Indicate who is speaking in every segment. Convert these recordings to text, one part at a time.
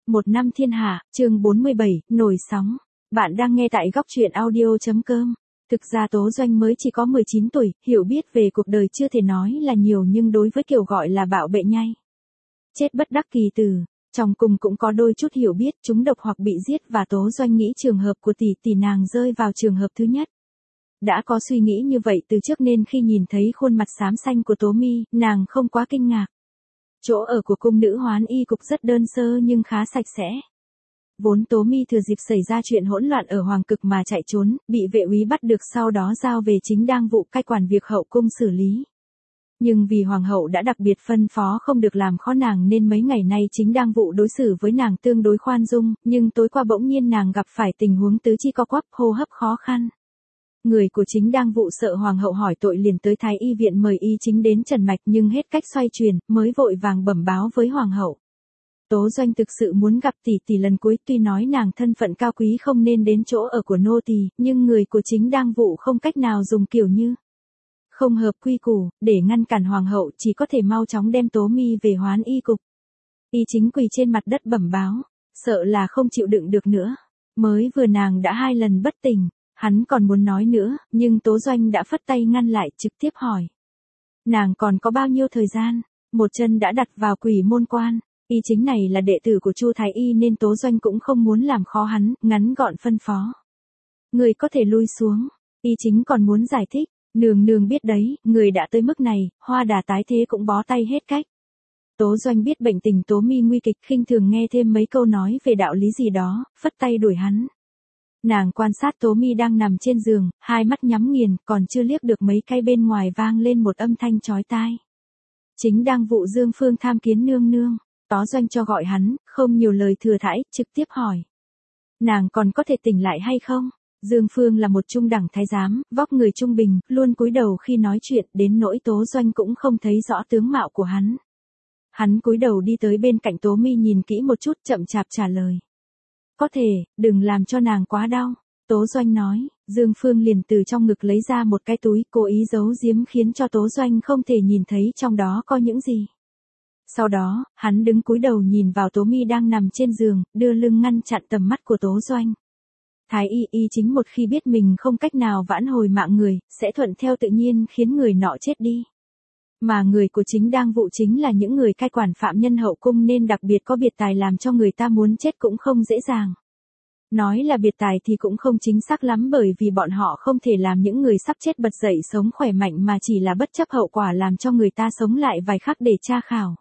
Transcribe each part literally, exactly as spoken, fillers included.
Speaker 1: Một năm thiên hạ, chương bốn mươi bảy, nổi sóng. Bạn đang nghe tại góc truyện audio.com. Thực ra Tố Doanh mới chỉ có mười chín tuổi, hiểu biết về cuộc đời chưa thể nói là nhiều nhưng đối với kiểu gọi là bạo bệ nhai. Chết bất đắc kỳ tử, trong cùng cũng có đôi chút hiểu biết trúng độc hoặc bị giết và Tố Doanh nghĩ trường hợp của tỷ tỷ nàng rơi vào trường hợp thứ nhất. Đã có suy nghĩ như vậy từ trước nên khi nhìn thấy khuôn mặt xám xanh của Tố Mi, nàng không quá kinh ngạc. Chỗ ở của cung nữ hoán y cục rất đơn sơ nhưng khá sạch sẽ. Vốn Tố Mi thừa dịp xảy ra chuyện hỗn loạn ở Hoàng Cực mà chạy trốn, bị vệ úy bắt được sau đó giao về chính đang vụ cai quản việc hậu cung xử lý. Nhưng vì Hoàng hậu đã đặc biệt phân phó không được làm khó nàng nên mấy ngày nay chính đang vụ đối xử với nàng tương đối khoan dung, nhưng tối qua bỗng nhiên nàng gặp phải tình huống tứ chi co quắp, hô hấp khó khăn. Người của chính đang vụ sợ Hoàng hậu hỏi tội liền tới Thái y viện mời y chính đến trần mạch nhưng hết cách xoay chuyển, mới vội vàng bẩm báo với Hoàng hậu. Tố Doanh thực sự muốn gặp tỷ tỷ lần cuối, tuy nói nàng thân phận cao quý không nên đến chỗ ở của nô tỳ, nhưng người của chính đang vụ không cách nào dùng kiểu như không hợp quy củ, để ngăn cản Hoàng hậu chỉ có thể mau chóng đem Tố Mi về hoán y cục. Y chính quỳ trên mặt đất bẩm báo, sợ là không chịu đựng được nữa. Mới vừa nàng đã hai lần bất tỉnh. Hắn còn muốn nói nữa, nhưng Tố Doanh đã phất tay ngăn lại, trực tiếp hỏi. Nàng còn có bao nhiêu thời gian? Một chân đã đặt vào quỷ môn quan. Y chính này là đệ tử của Chu Thái Y nên Tố Doanh cũng không muốn làm khó hắn, ngắn gọn phân phó. Người có thể lui xuống. Y chính còn muốn giải thích. Nương nương biết đấy, người đã tới mức này, hoa đà tái thế cũng bó tay hết cách. Tố Doanh biết bệnh tình Tố Mi nguy kịch, khinh thường nghe thêm mấy câu nói về đạo lý gì đó, phất tay đuổi hắn. Nàng quan sát Tố Mi đang nằm trên giường, hai mắt nhắm nghiền, còn chưa liếc được mấy cái bên ngoài vang lên một âm thanh chói tai. Chính đang vụ Dương Phương tham kiến nương nương, Tố Doanh cho gọi hắn, không nhiều lời thừa thãi, trực tiếp hỏi. Nàng còn có thể tỉnh lại hay không? Dương Phương là một trung đẳng thái giám, vóc người trung bình, luôn cúi đầu khi nói chuyện, đến nỗi Tố Doanh cũng không thấy rõ tướng mạo của hắn. Hắn cúi đầu đi tới bên cạnh Tố Mi nhìn kỹ một chút, chậm chạp trả lời. Có thể, đừng làm cho nàng quá đau, Tố Doanh nói. Dương Phương liền từ trong ngực lấy ra một cái túi, cố ý giấu giếm khiến cho Tố Doanh không thể nhìn thấy trong đó có những gì. Sau đó, hắn đứng cúi đầu nhìn vào Tố Mi đang nằm trên giường, đưa lưng ngăn chặn tầm mắt của Tố Doanh. Thái y y chính một khi biết mình không cách nào vãn hồi mạng người, sẽ thuận theo tự nhiên khiến người nọ chết đi. Mà người của chính đang vụ chính là những người cai quản phạm nhân hậu cung nên đặc biệt có biệt tài làm cho người ta muốn chết cũng không dễ dàng. Nói là biệt tài thì cũng không chính xác lắm bởi vì bọn họ không thể làm những người sắp chết bật dậy sống khỏe mạnh mà chỉ là bất chấp hậu quả làm cho người ta sống lại vài khắc để tra khảo.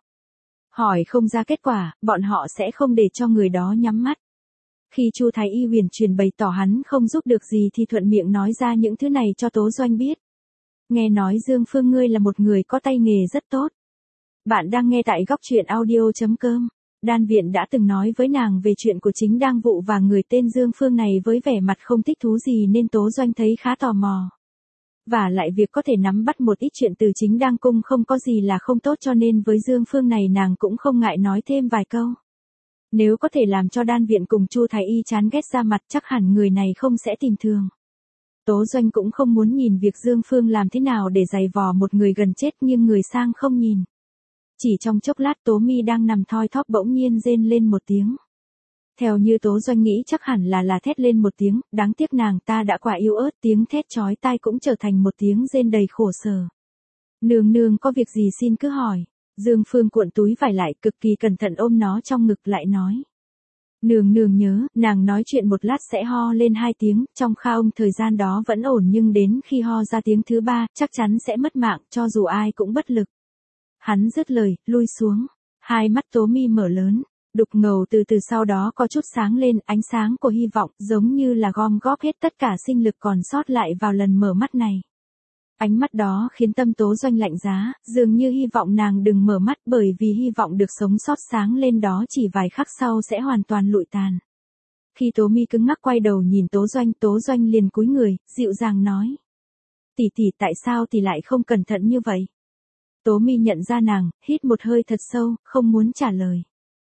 Speaker 1: Hỏi không ra kết quả, bọn họ sẽ không để cho người đó nhắm mắt. Khi Chu Thái Y huyền truyền bày tỏ hắn không giúp được gì thì thuận miệng nói ra những thứ này cho Tố Doanh biết. Nghe nói Dương Phương ngươi là một người có tay nghề rất tốt. Bạn đang nghe tại góc truyện audio.com. Đan Viện đã từng nói với nàng về chuyện của chính đang vụ và người tên Dương Phương này với vẻ mặt không thích thú gì nên Tố Doanh thấy khá tò mò. Và lại việc có thể nắm bắt một ít chuyện từ chính đang cung không có gì là không tốt cho nên với Dương Phương này nàng cũng không ngại nói thêm vài câu. Nếu có thể làm cho Đan Viện cùng Chu Thái Y chán ghét ra mặt chắc hẳn người này không sẽ tìm thường. Tố Doanh cũng không muốn nhìn việc Dương Phương làm thế nào để giày vò một người gần chết nhưng người sang không nhìn. Chỉ trong chốc lát Tố Mi đang nằm thoi thóp bỗng nhiên rên lên một tiếng. Theo như Tố Doanh nghĩ chắc hẳn là là thét lên một tiếng, đáng tiếc nàng ta đã quá yếu ớt, tiếng thét chói tai cũng trở thành một tiếng rên đầy khổ sở. Nương nương có việc gì xin cứ hỏi. Dương Phương cuộn túi vải lại cực kỳ cẩn thận ôm nó trong ngực lại nói. Nương nương nhớ, nàng nói chuyện một lát sẽ ho lên hai tiếng, trong khaom thời gian đó vẫn ổn nhưng đến khi ho ra tiếng thứ ba, chắc chắn sẽ mất mạng, cho dù ai cũng bất lực. Hắn dứt lời, lui xuống. Hai mắt Tố Mi mở lớn, đục ngầu từ từ sau đó có chút sáng lên, ánh sáng của hy vọng, giống như là gom góp hết tất cả sinh lực còn sót lại vào lần mở mắt này. Ánh mắt đó khiến tâm Tố Doanh lạnh giá, dường như hy vọng nàng đừng mở mắt bởi vì hy vọng được sống sót sáng lên đó chỉ vài khắc sau sẽ hoàn toàn lụi tàn. Khi Tố Mi cứng ngắc quay đầu nhìn Tố Doanh, Tố Doanh liền cúi người, dịu dàng nói. Tỷ tỷ tại sao tỷ lại không cẩn thận như vậy? Tố Mi nhận ra nàng, hít một hơi thật sâu, không muốn trả lời.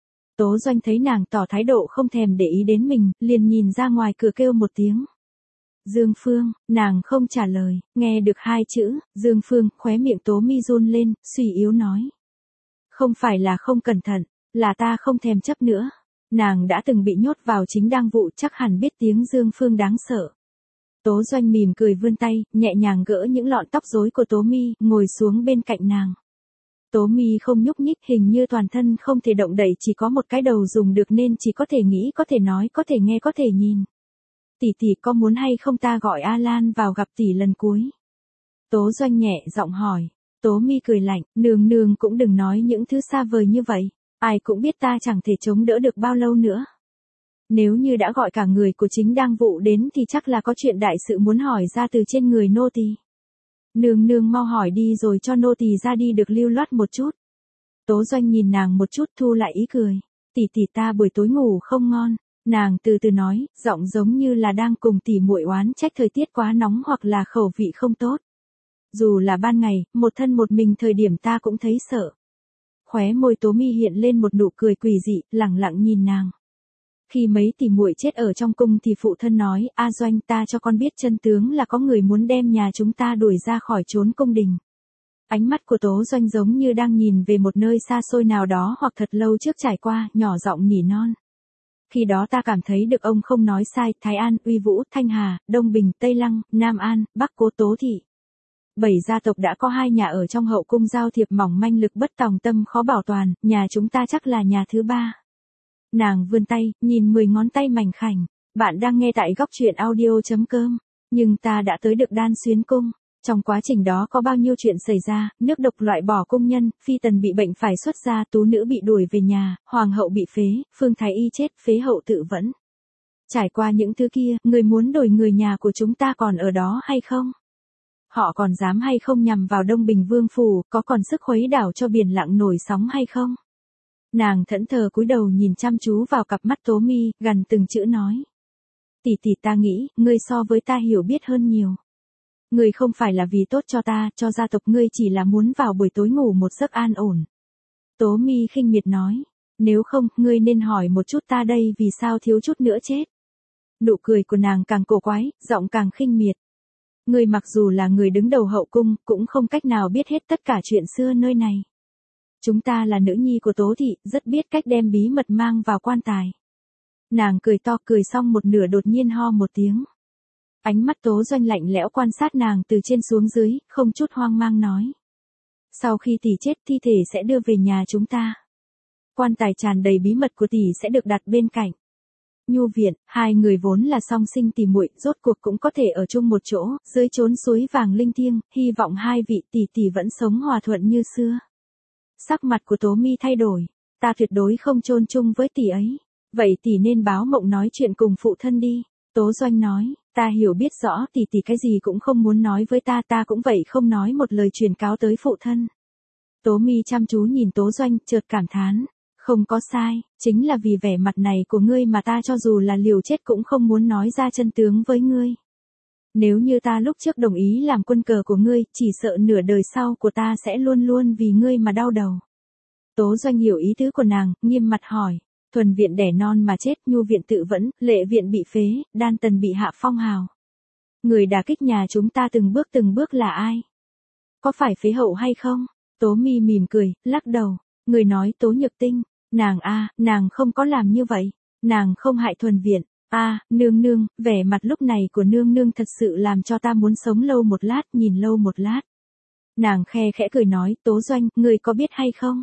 Speaker 1: Tố Doanh thấy nàng tỏ thái độ không thèm để ý đến mình, liền nhìn ra ngoài cửa kêu một tiếng. Dương Phương, nàng không trả lời, nghe được hai chữ, Dương Phương, khóe miệng Tố Mi run lên, suy yếu nói. Không phải là không cẩn thận, là ta không thèm chấp nữa. Nàng đã từng bị nhốt vào chính đang vụ, chắc hẳn biết tiếng Dương Phương đáng sợ. Tố Doanh mỉm cười vươn tay, nhẹ nhàng gỡ những lọn tóc rối của Tố Mi, ngồi xuống bên cạnh nàng. Tố Mi không nhúc nhích, hình như toàn thân không thể động đậy, chỉ có một cái đầu dùng được nên chỉ có thể nghĩ, có thể nói, có thể nghe, có thể nhìn. Tỷ tỷ có muốn hay không ta gọi Alan vào gặp tỷ lần cuối? Tố Doanh nhẹ giọng hỏi. Tố Mi cười lạnh, nương nương cũng đừng nói những thứ xa vời như vậy. Ai cũng biết ta chẳng thể chống đỡ được bao lâu nữa. Nếu như đã gọi cả người của chính đang vụ đến thì chắc là có chuyện đại sự muốn hỏi ra từ trên người nô tỳ. Nương nương mau hỏi đi rồi cho nô tỳ ra đi được lưu loát một chút. Tố Doanh nhìn nàng một chút thu lại ý cười. Tỷ tỷ ta buổi tối ngủ không ngon. Nàng từ từ nói, giọng giống như là đang cùng tỷ muội oán trách thời tiết quá nóng hoặc là khẩu vị không tốt. Dù là ban ngày, một thân một mình thời điểm ta cũng thấy sợ. Khóe môi Tố Mi hiện lên một nụ cười quỷ dị, lẳng lặng nhìn nàng. Khi mấy tỷ muội chết ở trong cung thì phụ thân nói, A Doanh ta cho con biết chân tướng là có người muốn đem nhà chúng ta đuổi ra khỏi chốn cung đình. Ánh mắt của Tố Doanh giống như đang nhìn về một nơi xa xôi nào đó hoặc thật lâu trước trải qua, nhỏ giọng nỉ non. Khi đó ta cảm thấy được ông không nói sai, Thái An, Uy Vũ, Thanh Hà, Đông Bình, Tây Lăng, Nam An, Bắc Cố Tố Thị. Bảy gia tộc đã có hai nhà ở trong hậu cung giao thiệp mỏng manh lực bất tòng tâm khó bảo toàn, nhà chúng ta chắc là nhà thứ ba. Nàng vươn tay, nhìn mười ngón tay mảnh khảnh. Bạn đang nghe tại góc truyện audio.com. Nhưng ta đã tới được Đan Xuyến Cung. Trong quá trình đó có bao nhiêu chuyện xảy ra, nước độc loại bỏ cung nhân, phi tần bị bệnh phải xuất gia, tú nữ bị đuổi về nhà, hoàng hậu bị phế, phương thái y chết, phế hậu tự vẫn. Trải qua những thứ kia, người muốn đổi người nhà của chúng ta còn ở đó hay không? Họ còn dám hay không nhằm vào Đông Bình Vương Phủ, có còn sức khuấy đảo cho biển lặng nổi sóng hay không? Nàng thẫn thờ cúi đầu nhìn chăm chú vào cặp mắt Tố Mi, gần từng chữ nói. Tỷ tỷ ta nghĩ, ngươi so với ta hiểu biết hơn nhiều. Ngươi không phải là vì tốt cho ta, cho gia tộc ngươi chỉ là muốn vào buổi tối ngủ một giấc an ổn. Tố Mi khinh miệt nói. Nếu không, ngươi nên hỏi một chút ta đây vì sao thiếu chút nữa chết. Nụ cười của nàng càng cổ quái, giọng càng khinh miệt. Ngươi mặc dù là người đứng đầu hậu cung, cũng không cách nào biết hết tất cả chuyện xưa nơi này. Chúng ta là nữ nhi của Tố Thị, rất biết cách đem bí mật mang vào quan tài. Nàng cười to, cười xong một nửa đột nhiên ho một tiếng. Ánh mắt Tố Doanh lạnh lẽo quan sát nàng từ trên xuống dưới, không chút hoang mang nói. Sau khi tỷ chết thi thể sẽ đưa về nhà chúng ta. Quan tài tràn đầy bí mật của tỷ sẽ được đặt bên cạnh. Nhu viện, hai người vốn là song sinh tỷ muội, rốt cuộc cũng có thể ở chung một chỗ, dưới chốn suối vàng linh thiêng, hy vọng hai vị tỷ tỷ vẫn sống hòa thuận như xưa. Sắc mặt của Tố Mi thay đổi, ta tuyệt đối không chôn chung với tỷ ấy. Vậy tỷ nên báo mộng nói chuyện cùng phụ thân đi. Tố Doanh nói, ta hiểu biết rõ tỷ tỷ cái gì cũng không muốn nói với ta, ta cũng vậy không nói một lời truyền cáo tới phụ thân. Tố Mi chăm chú nhìn Tố Doanh, chợt cảm thán, không có sai, chính là vì vẻ mặt này của ngươi mà ta cho dù là liều chết cũng không muốn nói ra chân tướng với ngươi. Nếu như ta lúc trước đồng ý làm quân cờ của ngươi, chỉ sợ nửa đời sau của ta sẽ luôn luôn vì ngươi mà đau đầu. Tố Doanh hiểu ý tứ của nàng, nghiêm mặt hỏi, thuần viện đẻ non mà chết, nhu viện tự vẫn, lệ viện bị phế, đan tần bị hạ phong hào. Người đả kích nhà chúng ta từng bước từng bước là ai? Có phải phế hậu hay không? Tố Mi mỉm cười, lắc đầu, người nói Tố Nhược Tinh, nàng a, nàng không có làm như vậy, nàng không hại thuần viện. A, à, nương nương, vẻ mặt lúc này của nương nương thật sự làm cho ta muốn sống lâu một lát, nhìn lâu một lát. Nàng khe khẽ cười nói, Tố Doanh, người có biết hay không?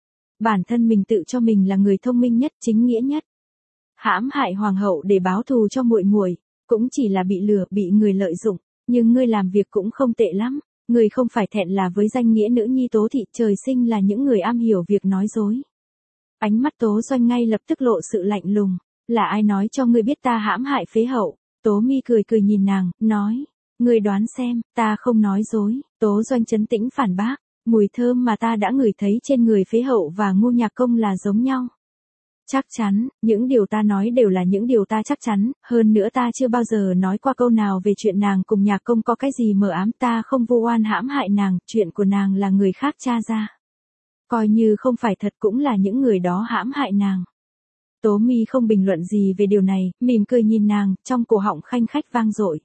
Speaker 1: Bản thân mình tự cho mình là người thông minh nhất, chính nghĩa nhất. Hãm hại hoàng hậu để báo thù cho muội muội, cũng chỉ là bị lừa, bị người lợi dụng, nhưng ngươi làm việc cũng không tệ lắm, ngươi không phải thẹn là với danh nghĩa nữ nhi Tố Thị, trời sinh là những người am hiểu việc nói dối. Ánh mắt Tố Doanh ngay lập tức lộ sự lạnh lùng. Là ai nói cho ngươi biết ta hãm hại phế hậu? Tố Mi cười cười nhìn nàng, nói, ngươi đoán xem, ta không nói dối. Tố Doanh trấn tĩnh phản bác, mùi thơm mà ta đã ngửi thấy trên người phế hậu và Ngô Nhạc Công là giống nhau. Chắc chắn, những điều ta nói đều là những điều ta chắc chắn, hơn nữa ta chưa bao giờ nói qua câu nào về chuyện nàng cùng Nhạc Công có cái gì mờ ám, ta không vô oan hãm hại nàng, chuyện của nàng là người khác tra ra. Coi như không phải thật cũng là những người đó hãm hại nàng. Tố Mi không bình luận gì về điều này, mỉm cười nhìn nàng, trong cổ họng khanh khách vang dội.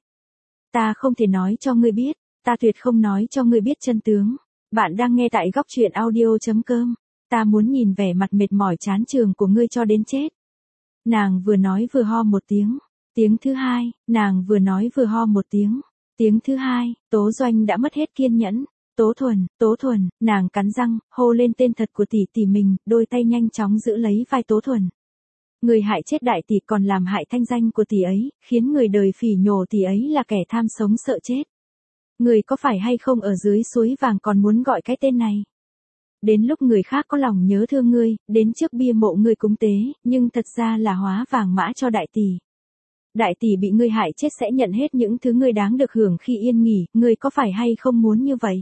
Speaker 1: Ta không thể nói cho ngươi biết, ta tuyệt không nói cho ngươi biết chân tướng. Bạn đang nghe tại góc truyện audio.com. Ta muốn nhìn vẻ mặt mệt mỏi chán chường của ngươi cho đến chết. Nàng vừa nói vừa ho một tiếng. Tiếng thứ hai, nàng vừa nói vừa ho một tiếng. Tiếng thứ hai, Tố Doanh đã mất hết kiên nhẫn. Tố Thuần, Tố Thuần, nàng cắn răng, hô lên tên thật của tỷ tỷ mình, đôi tay nhanh chóng giữ lấy vai Tố Thuần. Người hại chết đại tỷ còn làm hại thanh danh của tỷ ấy, khiến người đời phỉ nhổ tỷ ấy là kẻ tham sống sợ chết. Người có phải hay không ở dưới suối vàng còn muốn gọi cái tên này? Đến lúc người khác có lòng nhớ thương ngươi, đến trước bia mộ ngươi cúng tế, nhưng thật ra là hóa vàng mã cho đại tỷ. Đại tỷ bị ngươi hại chết sẽ nhận hết những thứ ngươi đáng được hưởng khi yên nghỉ, ngươi có phải hay không muốn như vậy?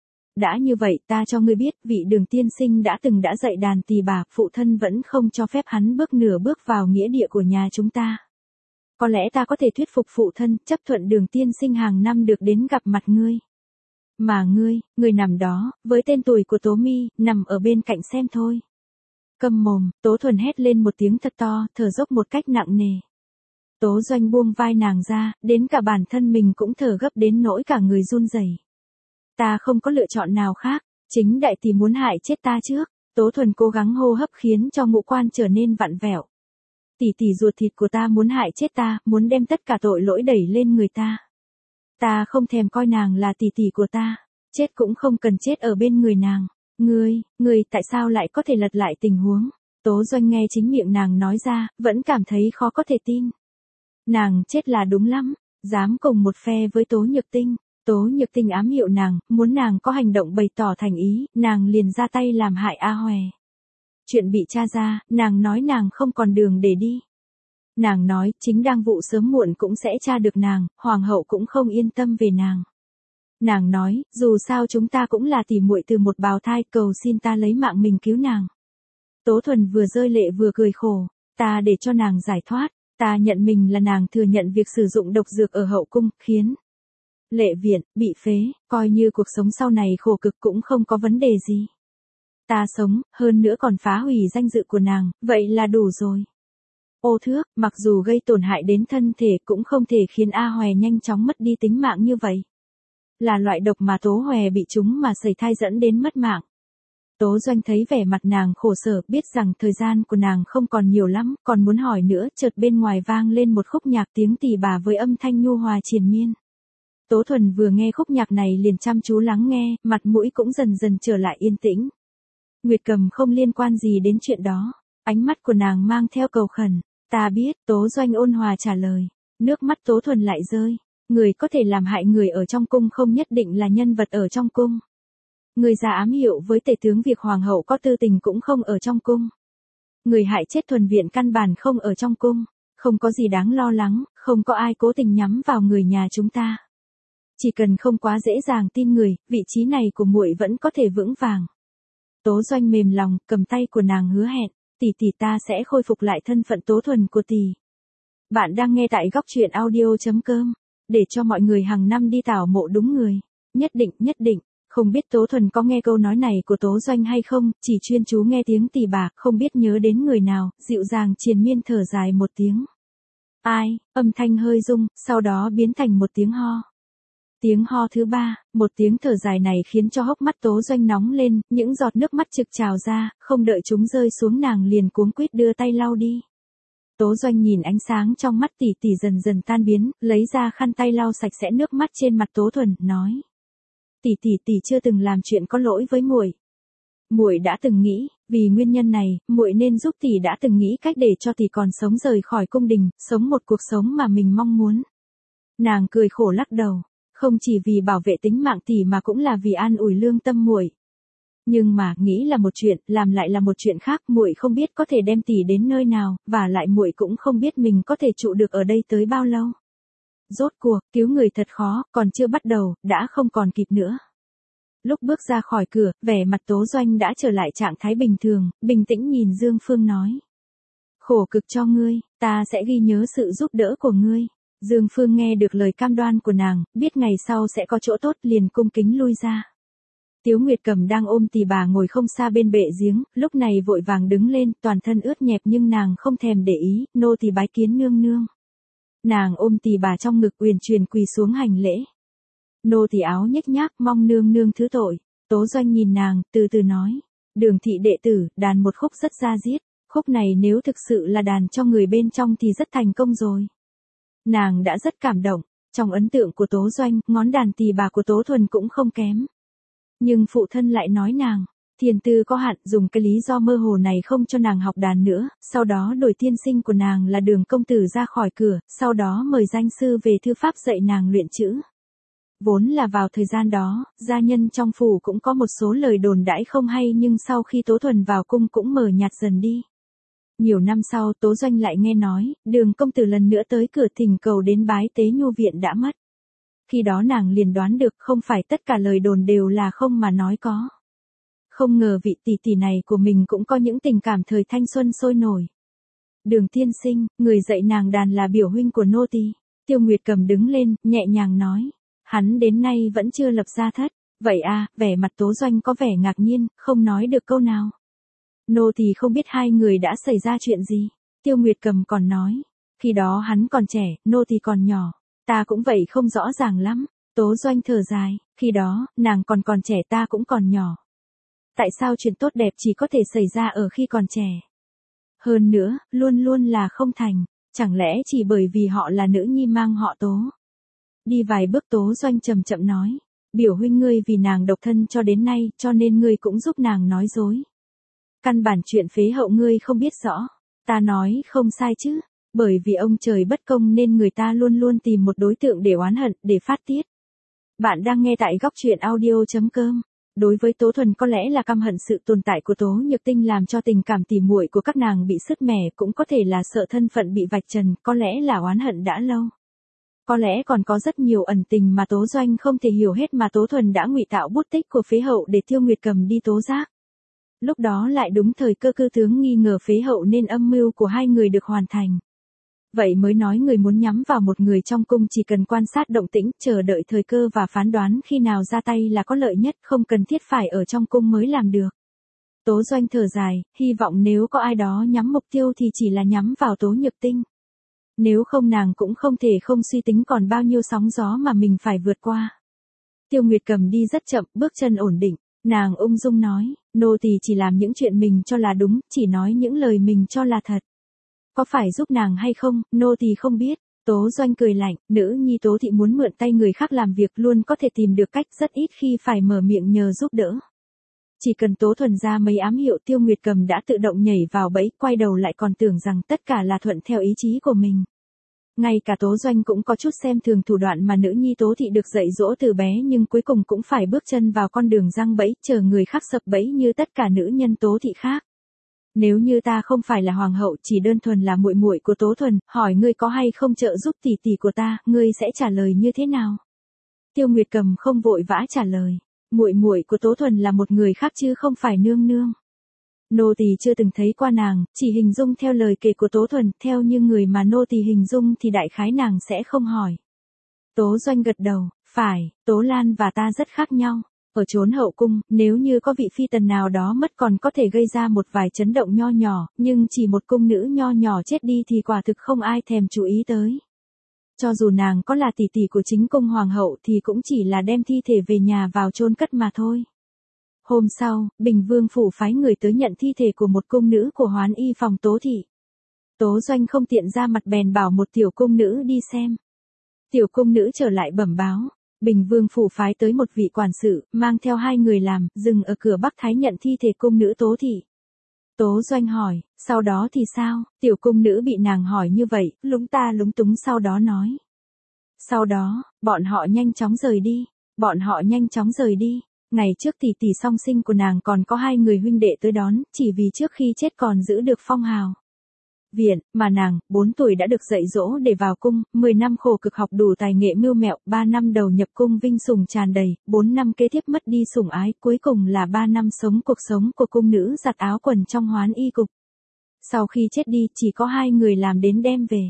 Speaker 1: Đã như vậy ta cho ngươi biết, vị Đường tiên sinh đã từng đã dạy đàn tỳ bà, phụ thân vẫn không cho phép hắn bước nửa bước vào nghĩa địa của nhà chúng ta. Có lẽ ta có thể thuyết phục phụ thân, chấp thuận Đường tiên sinh hàng năm được đến gặp mặt ngươi. Mà ngươi, ngươi nằm đó, với tên tuổi của Tố Mi, nằm ở bên cạnh xem thôi. Câm mồm, Tố Thuần hét lên một tiếng thật to, thở dốc một cách nặng nề. Tố Doanh buông vai nàng ra, đến cả bản thân mình cũng thở gấp đến nỗi cả người run rẩy. Ta không có lựa chọn nào khác, chính đại tỷ muốn hại chết ta trước. Tố Thuần cố gắng hô hấp khiến cho ngũ quan trở nên vặn vẹo. Tỷ tỷ ruột thịt của ta muốn hại chết ta, muốn đem tất cả tội lỗi đẩy lên người ta. Ta không thèm coi nàng là tỷ tỷ của ta, chết cũng không cần chết ở bên người nàng. Ngươi, ngươi tại sao lại có thể lật lại tình huống? Tố Doanh nghe chính miệng nàng nói ra, vẫn cảm thấy khó có thể tin. Nàng chết là đúng lắm, dám cùng một phe với Tố Nhược Tinh. Tố Nhược Tinh ám hiệu nàng, muốn nàng có hành động bày tỏ thành ý, nàng liền ra tay làm hại A Hòe. Chuyện bị tra ra, nàng nói nàng không còn đường để đi. Nàng nói, chính đang vụ sớm muộn cũng sẽ tra được nàng, hoàng hậu cũng không yên tâm về nàng. Nàng nói, dù sao chúng ta cũng là tỉ muội từ một bào thai, cầu xin ta lấy mạng mình cứu nàng. Tố Thuần vừa rơi lệ vừa cười khổ, ta để cho nàng giải thoát, ta nhận mình là nàng thừa nhận việc sử dụng độc dược ở hậu cung, khiến Lệ Viện bị phế, coi như cuộc sống sau này khổ cực cũng không có vấn đề gì. Ta sống, hơn nữa còn phá hủy danh dự của nàng, vậy là đủ rồi. Ô Thước, mặc dù gây tổn hại đến thân thể cũng không thể khiến A Hòe nhanh chóng mất đi tính mạng như vậy. Là loại độc mà Tố Hòe bị trúng mà sẩy thai dẫn đến mất mạng. Tố Doanh thấy vẻ mặt nàng khổ sở, biết rằng thời gian của nàng không còn nhiều lắm, còn muốn hỏi nữa, chợt bên ngoài vang lên một khúc nhạc tiếng tỳ bà với âm thanh nhu hòa triền miên. Tố Thuần vừa nghe khúc nhạc này liền chăm chú lắng nghe, mặt mũi cũng dần dần trở lại yên tĩnh. Nguyệt Cầm không liên quan gì đến chuyện đó, ánh mắt của nàng mang theo cầu khẩn. Ta biết, Tố Doanh ôn hòa trả lời. Nước mắt Tố Thuần lại rơi. Người có thể làm hại người ở trong cung không nhất định là nhân vật ở trong cung. Người ra ám hiệu với tể tướng việc hoàng hậu có tư tình cũng không ở trong cung. Người hại chết Thuần Viện căn bản không ở trong cung. Không có gì đáng lo lắng, không có ai cố tình nhắm vào người nhà chúng ta. Chỉ cần không quá dễ dàng tin người, vị trí này của muội vẫn có thể vững vàng. Tố Doanh mềm lòng, cầm tay của nàng hứa hẹn. Tỷ tỷ ta sẽ khôi phục lại thân phận Tố Thuần của tỷ. Bạn đang nghe tại góc truyện audio chấm com. Để cho mọi người hàng năm đi tảo mộ đúng người. Nhất định, nhất định. Không biết Tố Thuần có nghe câu nói này của Tố Doanh hay không, chỉ chuyên chú nghe tiếng tỳ bà, không biết nhớ đến người nào, dịu dàng triền miên thở dài một tiếng. Ai, âm thanh hơi rung, sau đó biến thành một tiếng ho. Tiếng ho thứ ba, một tiếng thở dài này khiến cho hốc mắt Tố Doanh nóng lên, những giọt nước mắt trực trào ra, không đợi chúng rơi xuống nàng liền cuống quýt đưa tay lau đi. Tố Doanh nhìn ánh sáng trong mắt tỷ tỷ dần dần tan biến, lấy ra khăn tay lau sạch sẽ nước mắt trên mặt Tố Thuần, nói: "Tỷ tỷ tỷ chưa từng làm chuyện có lỗi với muội. Muội đã từng nghĩ, vì nguyên nhân này, muội nên giúp tỷ đã từng nghĩ cách để cho tỷ còn sống rời khỏi cung đình, sống một cuộc sống mà mình mong muốn." Nàng cười khổ lắc đầu, không chỉ vì bảo vệ tính mạng tỷ mà cũng là vì an ủi lương tâm muội. Nhưng mà, nghĩ là một chuyện, làm lại là một chuyện khác, muội không biết có thể đem tỷ đến nơi nào, và lại muội cũng không biết mình có thể trụ được ở đây tới bao lâu. Rốt cuộc, cứu người thật khó, còn chưa bắt đầu, đã không còn kịp nữa. Lúc bước ra khỏi cửa, vẻ mặt Tố Doanh đã trở lại trạng thái bình thường, bình tĩnh nhìn Dương Phương nói: "Khổ cực cho ngươi, ta sẽ ghi nhớ sự giúp đỡ của ngươi." Dương Phương nghe được lời cam đoan của nàng, biết ngày sau sẽ có chỗ tốt liền cung kính lui ra. Tiếu Nguyệt Cầm đang ôm tỳ bà ngồi không xa bên bệ giếng, lúc này vội vàng đứng lên, toàn thân ướt nhẹp nhưng nàng không thèm để ý, nô tỳ bái kiến nương nương. Nàng ôm tỳ bà trong ngực uyển chuyển quỳ xuống hành lễ. Nô tỳ áo nhếch nhác mong nương nương thứ tội. Tố Doanh nhìn nàng, từ từ nói: "Đường thị đệ tử, đàn một khúc rất da diết, Khúc này nếu thực sự là đàn cho người bên trong thì rất thành công rồi. Nàng đã rất cảm động, trong ấn tượng của Tố Doanh, ngón đàn tỳ bà của Tố Thuần cũng không kém. Nhưng phụ thân lại nói nàng, tiền tư có hạn, dùng cái lý do mơ hồ này không cho nàng học đàn nữa, sau đó đổi tiên sinh của nàng là Đường công tử ra khỏi cửa, sau đó mời danh sư về thư pháp dạy nàng luyện chữ. Vốn là vào thời gian đó, gia nhân trong phủ cũng có một số lời đồn đãi không hay nhưng sau khi Tố Thuần vào cung cũng mờ nhạt dần đi. Nhiều năm sau Tố Doanh lại nghe nói, Đường công tử lần nữa tới cửa thỉnh cầu đến bái tế nhu viện đã mất. Khi đó nàng liền đoán được không phải tất cả lời đồn đều là không mà nói có. Không ngờ vị tỷ tỷ này của mình cũng có những tình cảm thời thanh xuân sôi nổi. Đường tiên sinh, người dạy nàng đàn là biểu huynh của nô tỳ. Tiêu Nguyệt Cầm đứng lên, nhẹ nhàng nói. Hắn đến nay vẫn chưa lập gia thất. Vậy à, vẻ mặt Tố Doanh có vẻ ngạc nhiên, không nói được câu nào. Nô tỳ không biết hai người đã xảy ra chuyện gì. Tiêu Nguyệt Cầm còn nói. Khi đó hắn còn trẻ, nô tỳ còn nhỏ. Ta cũng vậy không rõ ràng lắm. Tố Doanh thở dài. Khi đó, nàng còn còn trẻ ta cũng còn nhỏ. Tại sao chuyện tốt đẹp chỉ có thể xảy ra ở khi còn trẻ? Hơn nữa, luôn luôn là không thành. Chẳng lẽ chỉ bởi vì họ là nữ nhi mang họ Tố? Đi vài bước Tố Doanh chậm chậm nói. Biểu huynh ngươi vì nàng độc thân cho đến nay, cho nên ngươi cũng giúp nàng nói dối. Căn bản chuyện phế hậu ngươi không biết rõ. Ta nói không sai chứ. Bởi vì ông trời bất công nên người ta luôn luôn tìm một đối tượng để oán hận, để phát tiết. Bạn đang nghe tại góc truyện audio chấm com. Đối với Tố Thuần có lẽ là căm hận sự tồn tại của Tố Nhược Tinh làm cho tình cảm tỉ muội của các nàng bị sứt mẻ, cũng có thể là sợ thân phận bị vạch trần, có lẽ là oán hận đã lâu. Có lẽ còn có rất nhiều ẩn tình mà Tố Doanh không thể hiểu hết mà Tố Thuần đã ngụy tạo bút tích của phế hậu để Tiêu Nguyệt Cầm đi tố giác. Lúc đó lại đúng thời cơ cư tướng nghi ngờ phế hậu nên âm mưu của hai người được hoàn thành. Vậy mới nói người muốn nhắm vào một người trong cung chỉ cần quan sát động tĩnh, chờ đợi thời cơ và phán đoán khi nào ra tay là có lợi nhất, không cần thiết phải ở trong cung mới làm được. Tố Doanh thở dài, hy vọng nếu có ai đó nhắm mục tiêu thì chỉ là nhắm vào Tố Nhược Tinh. Nếu không nàng cũng không thể không suy tính còn bao nhiêu sóng gió mà mình phải vượt qua. Tiêu Nguyệt Cầm đi rất chậm, bước chân ổn định, nàng ung dung nói, nô tỳ chỉ làm những chuyện mình cho là đúng, chỉ nói những lời mình cho là thật. Có phải giúp nàng hay không, nô tỳ không biết. Tố Doanh cười lạnh, nữ nhi Tố thị muốn mượn tay người khác làm việc luôn có thể tìm được cách, rất ít khi phải mở miệng nhờ giúp đỡ. Chỉ cần Tố Thuần ra mấy ám hiệu Tiêu Nguyệt Cầm đã tự động nhảy vào bẫy, quay đầu lại còn tưởng rằng tất cả là thuận theo ý chí của mình. Ngay cả Tố Doanh cũng có chút xem thường thủ đoạn mà nữ nhi Tố thị được dạy dỗ từ bé nhưng cuối cùng cũng phải bước chân vào con đường giăng bẫy, chờ người khác sập bẫy như tất cả nữ nhân Tố thị khác. Nếu như ta không phải là hoàng hậu, chỉ đơn thuần là muội muội của Tố Thuần, hỏi ngươi có hay không trợ giúp tỷ tỷ của ta, ngươi sẽ trả lời như thế nào? Tiêu Nguyệt Cầm không vội vã trả lời, muội muội của Tố Thuần là một người khác chứ không phải nương nương. Nô tỳ chưa từng thấy qua nàng, chỉ hình dung theo lời kể của Tố Thuần, theo như người mà nô tỳ hình dung thì đại khái nàng sẽ không hỏi. Tố Doanh gật đầu, phải, Tố Lan và ta rất khác nhau. Ở chốn hậu cung, nếu như có vị phi tần nào đó mất còn có thể gây ra một vài chấn động nho nhỏ, nhưng chỉ một cung nữ nho nhỏ chết đi thì quả thực không ai thèm chú ý tới. Cho dù nàng có là tỷ tỷ của chính cung hoàng hậu thì cũng chỉ là đem thi thể về nhà vào chôn cất mà thôi. Hôm sau, Bình Vương phủ phái người tới nhận thi thể của một cung nữ của Hoán Y phòng Tố thị. Tố Doanh không tiện ra mặt bèn bảo một tiểu cung nữ đi xem. Tiểu cung nữ trở lại bẩm báo. Bình Vương phủ phái tới một vị quản sự, mang theo hai người làm, dừng ở cửa Bắc Thái nhận thi thể cung nữ Tố thị. Tố Doanh hỏi, sau đó thì sao? Tiểu cung nữ bị nàng hỏi như vậy, lúng ta lúng túng sau đó nói. Sau đó, bọn họ nhanh chóng rời đi. Bọn họ nhanh chóng rời đi. Ngày trước tỷ tỷ song sinh của nàng còn có hai người huynh đệ tới đón, chỉ vì trước khi chết còn giữ được phong hào. Viện, mà nàng, bốn tuổi đã được dạy dỗ để vào cung, mười năm khổ cực học đủ tài nghệ mưu mẹo, ba năm đầu nhập cung vinh sủng tràn đầy, bốn năm kế tiếp mất đi sủng ái, cuối cùng là ba năm sống cuộc sống của cung nữ giặt áo quần trong Hoán Y cục. Sau khi chết đi, chỉ có hai người làm đến đem về.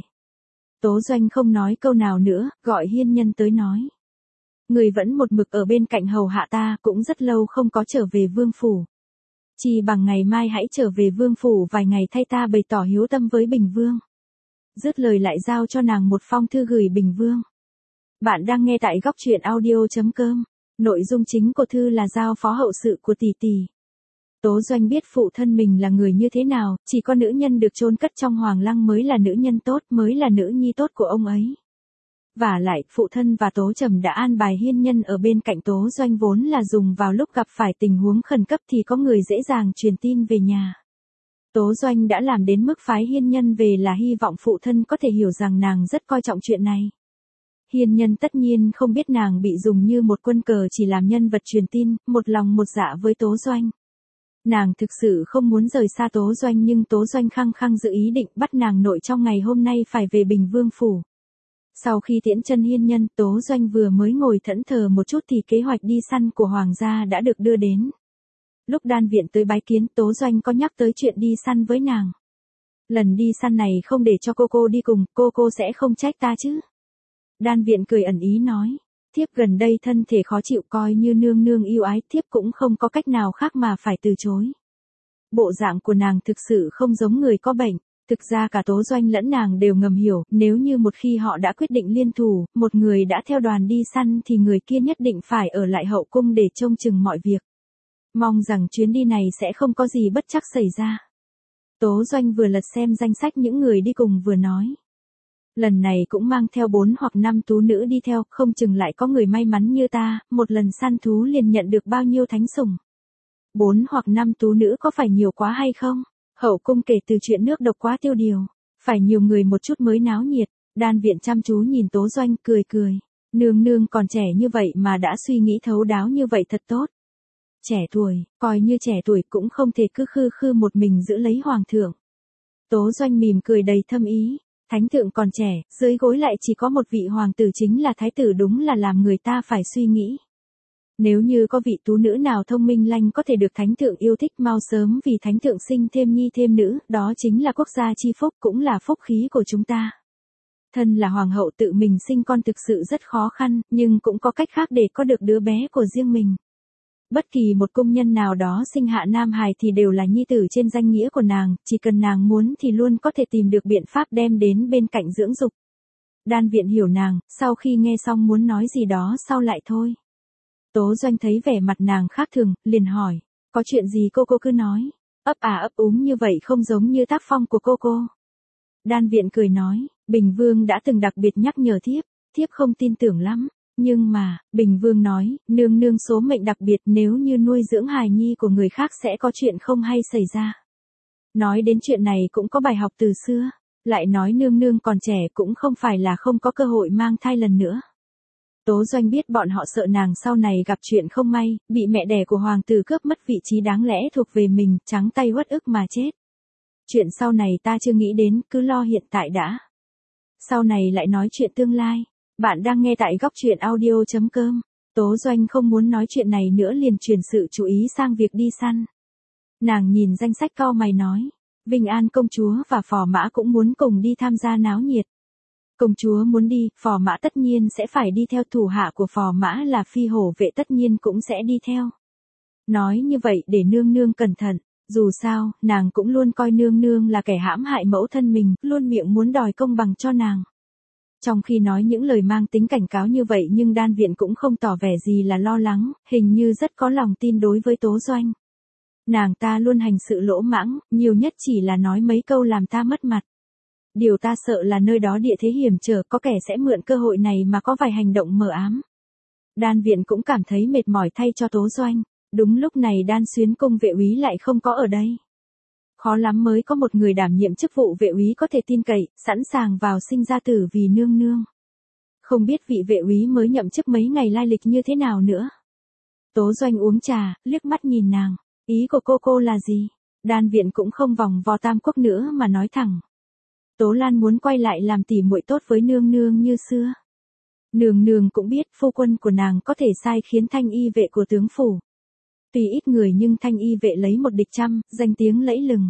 Speaker 1: Tố Doanh không nói câu nào nữa, gọi hiên nhân tới nói. Người vẫn một mực ở bên cạnh hầu hạ ta, cũng rất lâu không có trở về vương phủ. Chỉ bằng ngày mai hãy trở về vương phủ vài ngày thay ta bày tỏ hiếu tâm với Bình Vương. Dứt lời lại giao cho nàng một phong thư gửi Bình Vương. Bạn đang nghe tại góc truyện audio chấm com. Nội dung chính của thư là giao phó hậu sự của tỷ tỷ. Tố Doanh biết phụ thân mình là người như thế nào, chỉ có nữ nhân được chôn cất trong hoàng lăng mới là nữ nhân tốt, mới là nữ nhi tốt của ông ấy. Vả lại, phụ thân và Tố Trầm đã an bài hiên nhân ở bên cạnh Tố Doanh vốn là dùng vào lúc gặp phải tình huống khẩn cấp thì có người dễ dàng truyền tin về nhà. Tố Doanh đã làm đến mức phái hiên nhân về là hy vọng phụ thân có thể hiểu rằng nàng rất coi trọng chuyện này. Hiên nhân tất nhiên không biết nàng bị dùng như một quân cờ chỉ làm nhân vật truyền tin, một lòng một dạ với Tố Doanh. Nàng thực sự không muốn rời xa Tố Doanh nhưng Tố Doanh khăng khăng dự ý định bắt nàng nội trong ngày hôm nay phải về Bình Vương Phủ. Sau khi tiễn chân hiên nhân, Tố Doanh vừa mới ngồi thẫn thờ một chút thì kế hoạch đi săn của Hoàng gia đã được đưa đến. Lúc Đan Viện tới bái kiến, Tố Doanh có nhắc tới chuyện đi săn với nàng. Lần đi săn này không để cho cô cô đi cùng, cô cô sẽ không trách ta chứ. Đan Viện cười ẩn ý nói, thiếp gần đây thân thể khó chịu coi như nương nương yêu ái, thiếp cũng không có cách nào khác mà phải từ chối. Bộ dạng của nàng thực sự không giống người có bệnh. Thực ra cả Tố Doanh lẫn nàng đều ngầm hiểu, nếu như một khi họ đã quyết định liên thủ, một người đã theo đoàn đi săn thì người kia nhất định phải ở lại hậu cung để trông chừng mọi việc. Mong rằng chuyến đi này sẽ không có gì bất trắc xảy ra. Tố Doanh vừa lật xem danh sách những người đi cùng vừa nói. Lần này cũng mang theo bốn hoặc năm tú nữ đi theo, không chừng lại có người may mắn như ta, một lần săn thú liền nhận được bao nhiêu thánh sủng. Bốn hoặc năm tú nữ có phải nhiều quá hay không? Hậu cung kể từ chuyện nước độc quá tiêu điều, phải nhiều người một chút mới náo nhiệt. Đan Viện chăm chú nhìn Tố Doanh cười cười, nương nương còn trẻ như vậy mà đã suy nghĩ thấu đáo như vậy thật tốt. Trẻ tuổi, coi như trẻ tuổi cũng không thể cứ khư khư một mình giữ lấy hoàng thượng. Tố Doanh mỉm cười đầy thâm ý, thánh thượng còn trẻ, dưới gối lại chỉ có một vị hoàng tử chính là thái tử, đúng là làm người ta phải suy nghĩ. Nếu như có vị tú nữ nào thông minh lanh có thể được thánh thượng yêu thích mau sớm vì thánh thượng sinh thêm nhi thêm nữ, đó chính là quốc gia chi phúc cũng là phúc khí của chúng ta. Thân là hoàng hậu tự mình sinh con thực sự rất khó khăn, nhưng cũng có cách khác để có được đứa bé của riêng mình. Bất kỳ một cung nhân nào đó sinh hạ nam hài thì đều là nhi tử trên danh nghĩa của nàng, chỉ cần nàng muốn thì luôn có thể tìm được biện pháp đem đến bên cạnh dưỡng dục. Đan Viện hiểu nàng, sau khi nghe xong muốn nói gì đó sau lại thôi. Tố Doanh thấy vẻ mặt nàng khác thường, liền hỏi, có chuyện gì cô cô cứ nói, ấp à ấp úng như vậy không giống như tác phong của cô cô. Đan Viện cười nói, Bình Vương đã từng đặc biệt nhắc nhở thiếp, thiếp không tin tưởng lắm, nhưng mà, Bình Vương nói, nương nương số mệnh đặc biệt nếu như nuôi dưỡng hài nhi của người khác sẽ có chuyện không hay xảy ra. Nói đến chuyện này cũng có bài học từ xưa, lại nói nương nương còn trẻ cũng không phải là không có cơ hội mang thai lần nữa. Tố Doanh biết bọn họ sợ nàng sau này gặp chuyện không may, bị mẹ đẻ của hoàng tử cướp mất vị trí đáng lẽ thuộc về mình, trắng tay uất ức mà chết. Chuyện sau này ta chưa nghĩ đến, cứ lo hiện tại đã. Sau này lại nói chuyện tương lai. Bạn đang nghe tại góc truyện audio chấm com. Tố Doanh không muốn nói chuyện này nữa liền chuyển sự chú ý sang việc đi săn. Nàng nhìn danh sách cau mày nói, Vinh An công chúa và phò mã cũng muốn cùng đi tham gia náo nhiệt. Công chúa muốn đi, phò mã tất nhiên sẽ phải đi theo, thủ hạ của phò mã là phi hổ vệ tất nhiên cũng sẽ đi theo. Nói như vậy để nương nương cẩn thận, dù sao, nàng cũng luôn coi nương nương là kẻ hãm hại mẫu thân mình, luôn miệng muốn đòi công bằng cho nàng. Trong khi nói những lời mang tính cảnh cáo như vậy nhưng Đan Viện cũng không tỏ vẻ gì là lo lắng, hình như rất có lòng tin đối với Tố Doanh. Nàng ta luôn hành sự lỗ mãng, nhiều nhất chỉ là nói mấy câu làm ta mất mặt. Điều ta sợ là nơi đó địa thế hiểm trở, có kẻ sẽ mượn cơ hội này mà có vài hành động mờ ám. Đan Viện cũng cảm thấy mệt mỏi thay cho Tố Doanh. Đúng lúc này Đan Xuyến cung vệ úy lại không có ở đây. Khó lắm mới có một người đảm nhiệm chức vụ vệ úy có thể tin cậy, sẵn sàng vào sinh ra tử vì nương nương. Không biết vị vệ úy mới nhậm chức mấy ngày lai lịch như thế nào nữa. Tố Doanh uống trà, liếc mắt nhìn nàng. Ý của cô cô là gì? Đan Viện cũng không vòng vo tam quốc nữa mà nói thẳng. Tố Lan muốn quay lại làm tỉ muội tốt với nương nương như xưa. Nương nương cũng biết phu quân của nàng có thể sai khiến thanh y vệ của tướng phủ. Tuy ít người nhưng thanh y vệ lấy một địch trăm, danh tiếng lẫy lừng.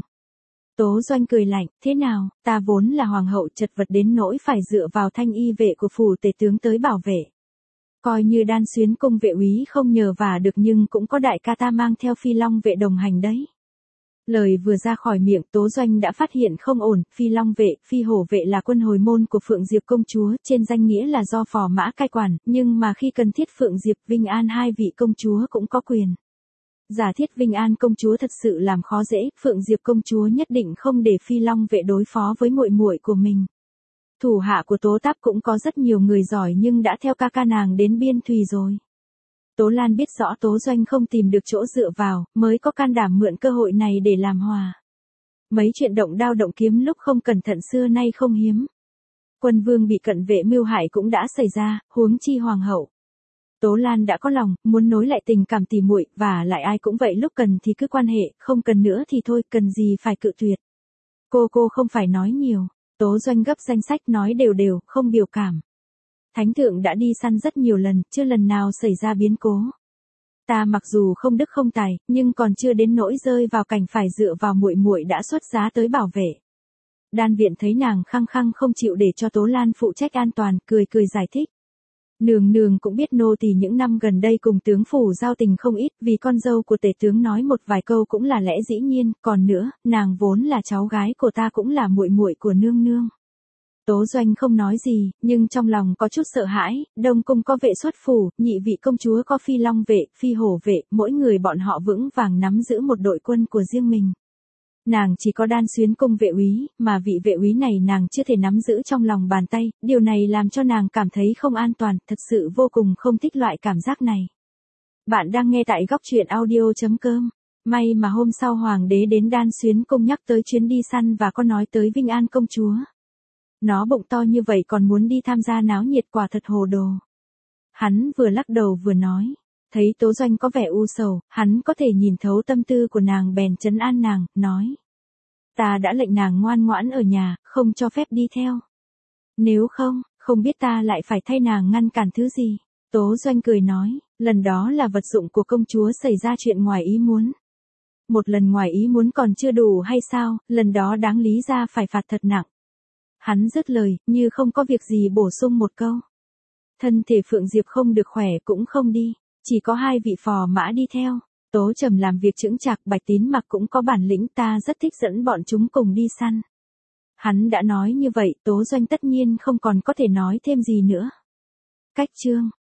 Speaker 1: Tố Doanh cười lạnh, thế nào, ta vốn là hoàng hậu chật vật đến nỗi phải dựa vào thanh y vệ của phủ tể tướng tới bảo vệ. Coi như Đan Xuyến cung vệ úy không nhờ vả được nhưng cũng có đại ca ta mang theo phi long vệ đồng hành đấy. Lời vừa ra khỏi miệng Tố Doanh đã phát hiện không ổn, phi long vệ, phi hổ vệ là quân hồi môn của Phượng Diệp công chúa, trên danh nghĩa là do phò mã cai quản, nhưng mà khi cần thiết Phượng Diệp, Vinh An hai vị công chúa cũng có quyền. Giả thiết Vinh An công chúa thật sự làm khó dễ, Phượng Diệp công chúa nhất định không để Phi Long vệ đối phó với muội muội của mình. Thủ hạ của Tố Táp cũng có rất nhiều người giỏi nhưng đã theo ca ca nàng đến Biên Thùy rồi. Tố Lan biết rõ Tố Doanh không tìm được chỗ dựa vào, mới có can đảm mượn cơ hội này để làm hòa. Mấy chuyện động đao động kiếm lúc không cẩn thận xưa nay không hiếm. Quân vương bị cận vệ mưu hại cũng đã xảy ra, huống chi hoàng hậu. Tố Lan đã có lòng, muốn nối lại tình cảm tỉ muội, và lại ai cũng vậy, lúc cần thì cứ quan hệ, không cần nữa thì thôi, cần gì phải cự tuyệt. Cô cô không phải nói nhiều. Tố Doanh gấp danh sách nói đều đều, không biểu cảm. Thánh thượng đã đi săn rất nhiều lần, chưa lần nào xảy ra biến cố. Ta mặc dù không đức không tài, nhưng còn chưa đến nỗi rơi vào cảnh phải dựa vào muội muội đã xuất giá tới bảo vệ. Đan viện thấy nàng khăng khăng không chịu để cho Tố Lan phụ trách an toàn, cười cười giải thích. Nương nương cũng biết nô tỳ những năm gần đây cùng tướng phủ giao tình không ít, vì con dâu của tể tướng nói một vài câu cũng là lẽ dĩ nhiên, còn nữa, nàng vốn là cháu gái của ta cũng là muội muội của nương nương. Tố Doanh không nói gì, nhưng trong lòng có chút sợ hãi, Đông cung có vệ xuất phủ, nhị vị công chúa có Phi Long vệ, Phi Hổ vệ, mỗi người bọn họ vững vàng nắm giữ một đội quân của riêng mình. Nàng chỉ có Đan Xuyến cung vệ úy, mà vị vệ úy này nàng chưa thể nắm giữ trong lòng bàn tay, điều này làm cho nàng cảm thấy không an toàn, thật sự vô cùng không thích loại cảm giác này. Bạn đang nghe tại góc truyện audio chấm com. May mà hôm sau hoàng đế đến Đan Xuyến cung nhắc tới chuyến đi săn và có nói tới Vinh An công chúa. Nó bụng to như vậy còn muốn đi tham gia náo nhiệt, quả thật hồ đồ. Hắn vừa lắc đầu vừa nói. Thấy Tố Doanh có vẻ u sầu, hắn có thể nhìn thấu tâm tư của nàng bèn trấn an nàng, nói. Ta đã lệnh nàng ngoan ngoãn ở nhà, không cho phép đi theo. Nếu không, không biết ta lại phải thay nàng ngăn cản thứ gì. Tố Doanh cười nói, lần đó là vật dụng của công chúa xảy ra chuyện ngoài ý muốn. Một lần ngoài ý muốn còn chưa đủ hay sao, lần đó đáng lý ra phải phạt thật nặng. Hắn dứt lời, như không có việc gì bổ sung một câu. Thân thể Phượng Diệp không được khỏe cũng không đi. Chỉ có hai vị phò mã đi theo. Tố Trầm làm việc chững chạc, Bạch Tín Mặc cũng có bản lĩnh, ta rất thích dẫn bọn chúng cùng đi săn. Hắn đã nói như vậy, Tố Doanh tất nhiên không còn có thể nói thêm gì nữa. Cách chương